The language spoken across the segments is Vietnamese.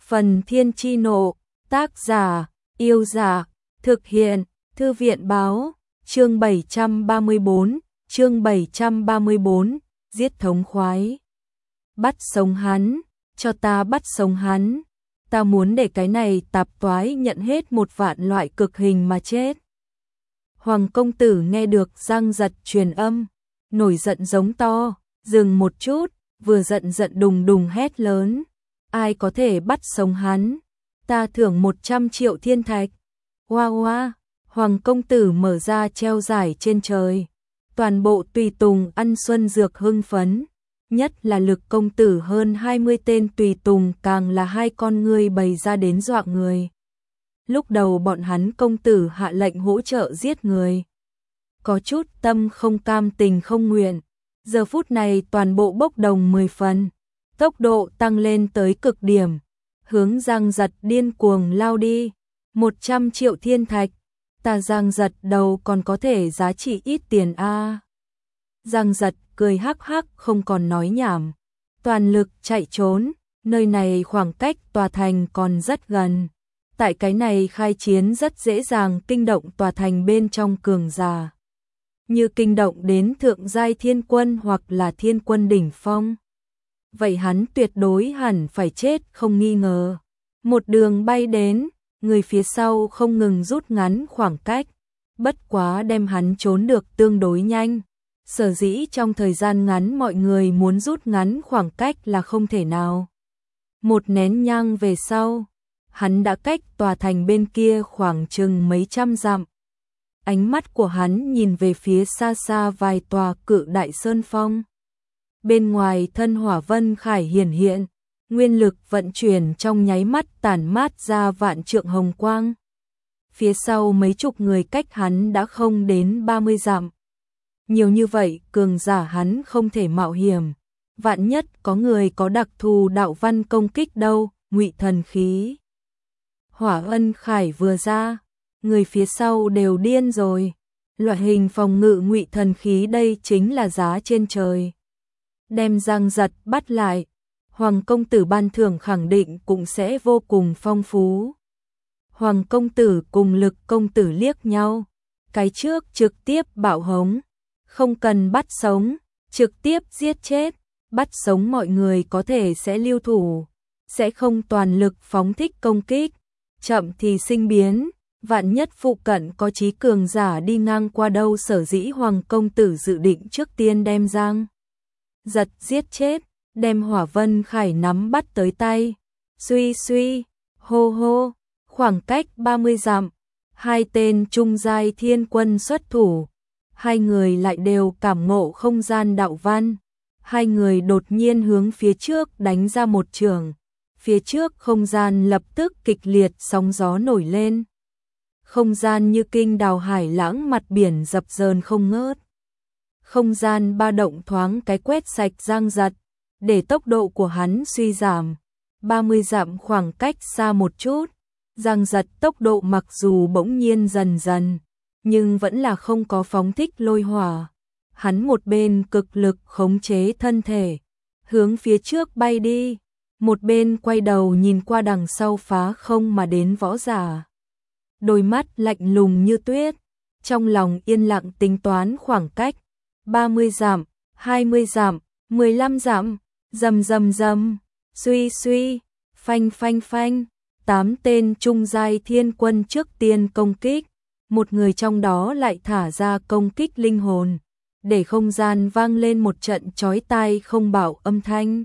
Phần Thiên Chi Nộ, tác giả, Yêu Giả, thực hiện, Thư viện Báo, chương 734, giết thống khoái. Bắt sống hắn, cho ta bắt sống hắn, ta muốn để cái này tạp toái nhận hết 1.000.000 loại cực hình mà chết. Hoàng công tử nghe được Giang Giật truyền âm, nổi giận giống to, dừng một chút, vừa giận đùng đùng hét lớn. Ai có thể bắt sống hắn, ta thưởng 100 triệu thiên thạch. Hoa hoa, Hoàng công tử mở ra treo giải trên trời. Toàn bộ tùy tùng ăn xuân dược hưng phấn, nhất là Lực công tử hơn 20 tên tùy tùng càng là hai con ngươi bày ra đến dọa người. Lúc đầu bọn hắn công tử hạ lệnh hỗ trợ giết người, có chút tâm không cam tình không nguyện, giờ phút này toàn bộ bốc đồng 10 phần, tốc độ tăng lên tới cực điểm, hướng Giang Giật điên cuồng lao đi. 100 triệu thiên thạch, ta Giang Giật đầu còn có thể giá trị ít tiền a. Giang Giật cười hắc hắc không còn nói nhảm, toàn lực chạy trốn, nơi này khoảng cách tòa thành còn rất gần. Tại cái này khai chiến rất dễ dàng kinh động tòa thành bên trong cường giả, như kinh động đến thượng giai thiên quân hoặc là thiên quân đỉnh phong. Vậy hắn tuyệt đối hẳn phải chết không nghi ngờ. Một đường bay đến, người phía sau không ngừng rút ngắn khoảng cách, bất quá đem hắn trốn được tương đối nhanh. Sở dĩ trong thời gian ngắn mọi người muốn rút ngắn khoảng cách là không thể nào. Một nén nhang về sau, hắn đã cách tòa thành bên kia khoảng chừng mấy trăm dặm. Ánh mắt của hắn nhìn về phía xa xa vài tòa cự đại sơn phong. Bên ngoài thân hỏa vân khải hiển hiện, nguyên lực vận chuyển trong nháy mắt tản mát ra vạn trượng hồng quang. Phía sau mấy chục người cách hắn đã không đến 30 dặm. Nhiều như vậy cường giả hắn không thể mạo hiểm. Vạn nhất có người có đặc thù đạo văn công kích đâu, ngụy thần khí. Hỏa ân khải vừa ra, người phía sau đều điên rồi. Loại hình phòng ngự ngụy thần khí đây chính là giá trên trời. Đem Giang Giật bắt lại, Hoàng công tử ban thưởng khẳng định cũng sẽ vô cùng phong phú. Hoàng công tử cùng Lực công tử liếc nhau, cái trước trực tiếp bạo hống, không cần bắt sống, trực tiếp giết chết, bắt sống mọi người có thể sẽ lưu thủ, sẽ không toàn lực phóng thích công kích, chậm thì sinh biến, vạn nhất phụ cận có chí cường giả đi ngang qua đâu. Sở dĩ Hoàng công tử dự định trước tiên đem Giang Giật giết chết, đem hỏa vân khải nắm bắt tới tay. Suy suy, hô hô, khoảng cách 30 dặm, hai tên trung giai thiên quân xuất thủ. Hai người lại đều cảm ngộ không gian đạo văn. Hai người đột nhiên hướng phía trước đánh ra một trường. Phía trước không gian lập tức kịch liệt sóng gió nổi lên. Không gian như kinh đào hải lãng, mặt biển dập dờn không ngớt. Không gian ba động thoáng cái quét sạch Giang Giật, để tốc độ của hắn suy giảm. 30 dặm khoảng cách xa một chút, Giang Giật tốc độ mặc dù bỗng nhiên dần dần, nhưng vẫn là không có phóng thích lôi hỏa. Hắn một bên cực lực khống chế thân thể, hướng phía trước bay đi, một bên quay đầu nhìn qua đằng sau phá không mà đến võ giả. Đôi mắt lạnh lùng như tuyết, trong lòng yên lặng tính toán khoảng cách. 30 dặm, 20 dặm, 15 dặm, rầm rầm rầm, suy suy, phanh phanh phanh. 8 tên trung giai thiên quân trước tiên công kích, một người trong đó lại thả ra công kích linh hồn, để không gian vang lên một trận chói tai không bảo âm thanh.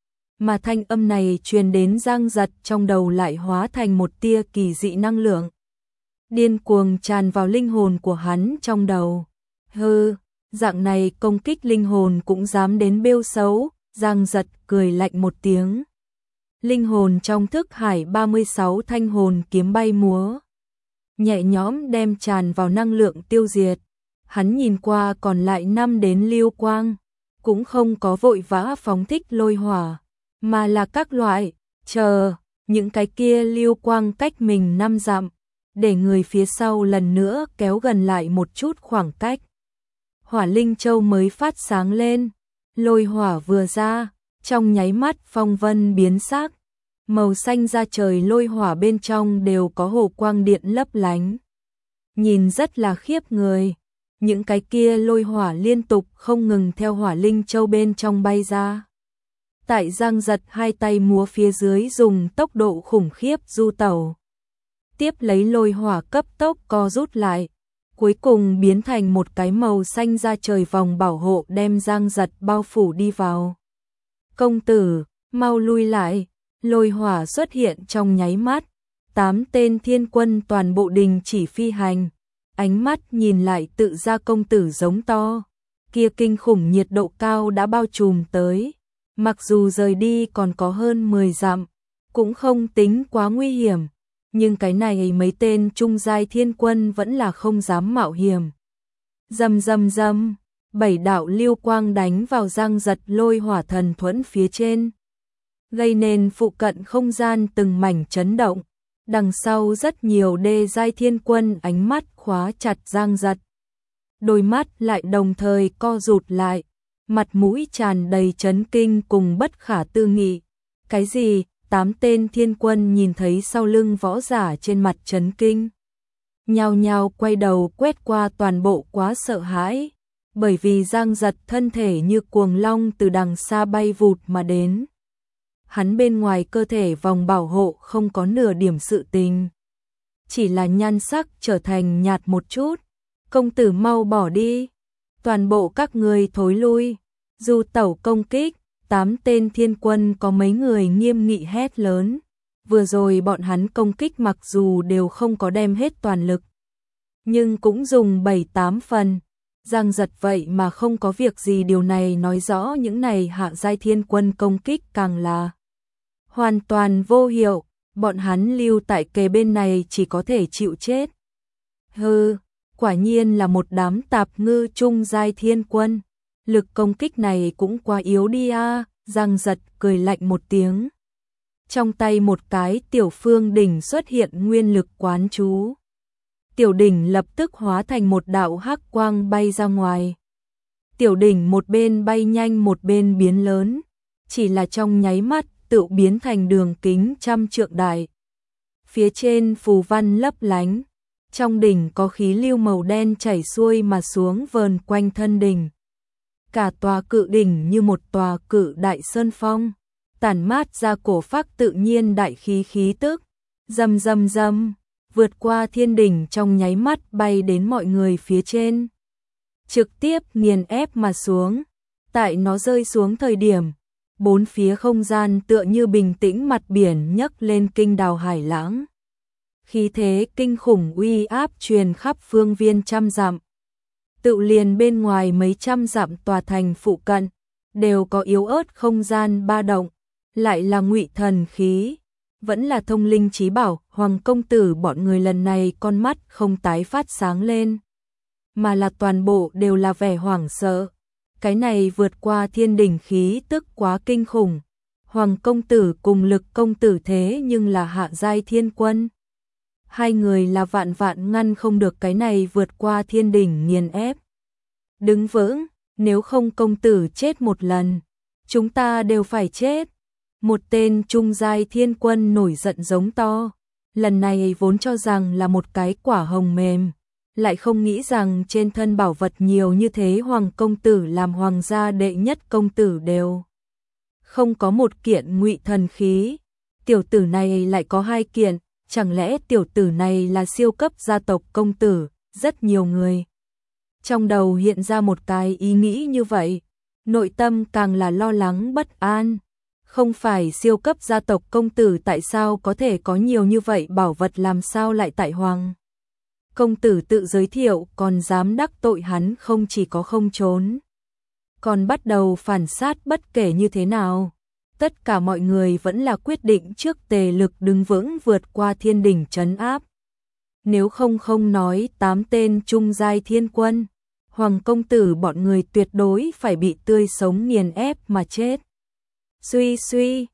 Mà thanh âm này truyền đến Giang Giật trong đầu lại hóa thành một tia kỳ dị năng lượng, điên cuồng tràn vào linh hồn của hắn trong đầu. Hừ, dạng này công kích linh hồn cũng dám đến bêu xấu. Giang Giật cười lạnh một tiếng. Linh hồn trong thức hải 36 thanh hồn kiếm bay múa, nhẹ nhõm đem tràn vào năng lượng tiêu diệt. Hắn nhìn qua còn lại 5 đến lưu quang, cũng không có vội vã phóng thích lôi hỏa, mà là các loại, chờ, những cái kia lưu quang cách mình 5 dặm, để người phía sau lần nữa kéo gần lại một chút khoảng cách. Hỏa linh châu mới phát sáng lên, lôi hỏa vừa ra, trong nháy mắt phong vân biến sắc, màu xanh da trời lôi hỏa bên trong đều có hồ quang điện lấp lánh. Nhìn rất là khiếp người, những cái kia lôi hỏa liên tục không ngừng theo hỏa linh châu bên trong bay ra. Tại Giang Giật hai tay múa phía dưới dùng tốc độ khủng khiếp du tẩu. Tiếp lấy lôi hỏa cấp tốc co rút lại, cuối cùng biến thành một cái màu xanh da trời vòng bảo hộ đem Giang Giật bao phủ đi vào. Công tử, mau lui lại, lôi hỏa xuất hiện trong nháy mắt, 8 tên thiên quân toàn bộ đình chỉ phi hành, ánh mắt nhìn lại tự ra công tử giống to, kia kinh khủng nhiệt độ cao đã bao trùm tới, mặc dù rời đi còn có hơn 10 dặm, cũng không tính quá nguy hiểm, nhưng cái này mấy tên trung giai thiên quân vẫn là không dám mạo hiểm. Rầm rầm rầm, 7 đạo lưu quang đánh vào Giang Giật lôi hỏa thần thuẫn phía trên, gây nên phụ cận không gian từng mảnh chấn động. Đằng sau rất nhiều đê giai thiên quân ánh mắt khóa chặt Giang Giật. Đôi mắt lại đồng thời co rụt lại, mặt mũi tràn đầy chấn kinh cùng bất khả tư nghị. Cái gì? 8 tên thiên quân nhìn thấy sau lưng võ giả trên mặt chấn kinh. Nhao nhao quay đầu quét qua toàn bộ quá sợ hãi, bởi vì Giang Giật thân thể như cuồng long từ đằng xa bay vụt mà đến. Hắn bên ngoài cơ thể vòng bảo hộ không có nửa điểm sự tình. Chỉ là nhan sắc trở thành nhạt một chút. Công tử mau bỏ đi. Toàn bộ các người thối lui. Du tẩu công kích, 8 tên thiên quân có mấy người nghiêm nghị hét lớn. Vừa rồi bọn hắn công kích mặc dù đều không có đem hết toàn lực, nhưng cũng dùng 7-8 phần. Giang Giật vậy mà không có việc gì, điều này nói rõ những này hạ giai thiên quân công kích càng là hoàn toàn vô hiệu, bọn hắn lưu tại kề bên này chỉ có thể chịu chết. Hừ, quả nhiên là một đám tạp ngư trung giai thiên quân, lực công kích này cũng quá yếu đi a. Giang Giật cười lạnh một tiếng. Trong tay một cái tiểu phương đỉnh xuất hiện nguyên lực quán chú. Tiểu đỉnh lập tức hóa thành một đạo hắc quang bay ra ngoài. Tiểu đỉnh một bên bay nhanh một bên biến lớn, chỉ là trong nháy mắt tự biến thành đường kính 100 trượng đại. Phía trên phù văn lấp lánh, trong đỉnh có khí lưu màu đen chảy xuôi mà xuống vờn quanh thân đỉnh. Cả tòa cự đỉnh như một tòa cự đại sơn phong, tản mát ra cổ phác tự nhiên đại khí tức. Rầm rầm rầm, vượt qua thiên đỉnh trong nháy mắt bay đến mọi người phía trên, trực tiếp nghiền ép mà xuống. Tại nó rơi xuống thời điểm, bốn phía không gian tựa như bình tĩnh mặt biển nhấc lên kinh đào hải lãng. Khí thế kinh khủng uy áp truyền khắp phương viên trăm dặm. Tự liền bên ngoài mấy trăm dặm tòa thành phụ cận đều có yếu ớt không gian ba động, lại là ngụy thần khí, vẫn là thông linh chí bảo. Hoàng công tử bọn người lần này con mắt không tái phát sáng lên, mà là toàn bộ đều là vẻ hoảng sợ. Cái này vượt qua thiên đỉnh khí tức quá kinh khủng. Hoàng công tử cùng Lực công tử thế nhưng là hạ giai thiên quân. Hai người là vạn vạn ngăn không được cái này vượt qua thiên đỉnh nghiền ép. Đứng vững, nếu không công tử chết một lần, chúng ta đều phải chết. Một tên trung giai thiên quân nổi giận giống to. Lần này vốn cho rằng là một cái quả hồng mềm, lại không nghĩ rằng trên thân bảo vật nhiều như thế. Hoàng công tử làm hoàng gia đệ nhất công tử đều không có một kiện ngụy thần khí, tiểu tử này lại có 2 kiện, chẳng lẽ tiểu tử này là siêu cấp gia tộc công tử? Rất nhiều người trong đầu hiện ra một cái ý nghĩ như vậy, nội tâm càng là lo lắng bất an. Không phải siêu cấp gia tộc công tử tại sao có thể có nhiều như vậy bảo vật, làm sao lại tại Hoàng công tử tự giới thiệu còn dám đắc tội hắn, không chỉ có không trốn, còn bắt đầu phản sát. Bất kể như thế nào, tất cả mọi người vẫn là quyết định trước tề lực đứng vững vượt qua thiên đỉnh trấn áp. Nếu không nói 8 tên trung giai thiên quân, Hoàng công tử bọn người tuyệt đối phải bị tươi sống nghiền ép mà chết. Suy suy,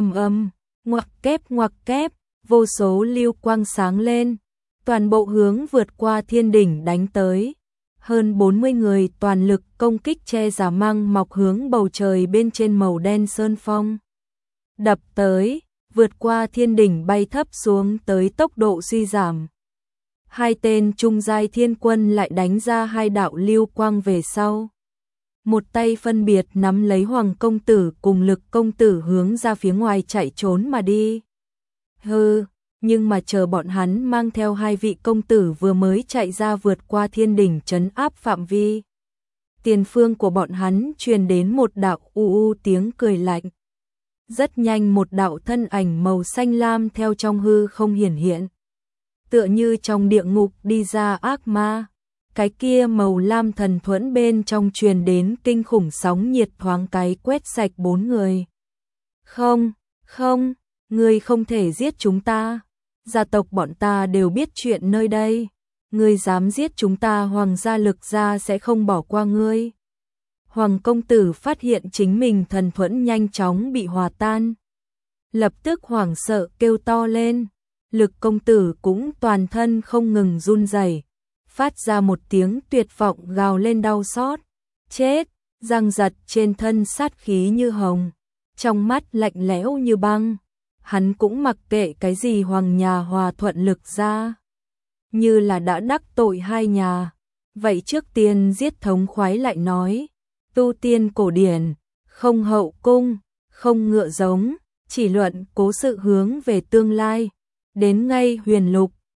ngoặc kép, vô số lưu quang sáng lên, toàn bộ hướng vượt qua thiên đỉnh đánh tới. Hơn 40 người toàn lực công kích che giả măng mọc hướng bầu trời bên trên màu đen sơn phong. Đập tới, vượt qua thiên đỉnh bay thấp xuống tới tốc độ suy giảm. Hai tên trung giai thiên quân lại đánh ra hai đạo lưu quang về sau. Một tay phân biệt nắm lấy Hoàng công tử cùng Lực công tử hướng ra phía ngoài chạy trốn mà đi. Nhưng mà chờ bọn hắn mang theo hai vị công tử vừa mới chạy ra vượt qua thiên đỉnh trấn áp phạm vi. Tiền phương của bọn hắn truyền đến một đạo tiếng cười lạnh. Rất nhanh một đạo thân ảnh màu xanh lam theo trong hư không hiển hiện. Tựa như trong địa ngục đi ra ác ma. Cái kia màu lam thần thuẫn bên trong truyền đến kinh khủng sóng nhiệt thoáng cái quét sạch bốn người. Không, ngươi không thể giết chúng ta. Gia tộc bọn ta đều biết chuyện nơi đây. Ngươi dám giết chúng ta, Hoàng gia Lực gia sẽ không bỏ qua ngươi. Hoàng công tử phát hiện chính mình thần thuẫn nhanh chóng bị hòa tan. Lập tức hoảng sợ kêu to lên. Lực công tử cũng toàn thân không ngừng run rẩy, phát ra một tiếng tuyệt vọng gào lên đau xót. Chết, răng giật trên thân sát khí như hồng, trong mắt lạnh lẽo như băng. Hắn cũng mặc kệ cái gì Hoàng nhà Hòa Thuận Lực gia, như là đã đắc tội hai nhà. Vậy trước tiên giết thống khoái lại nói, tu tiên cổ điển, không hậu cung, không ngựa giống, chỉ luận cố sự hướng về tương lai. Đến ngay Huyền Lục,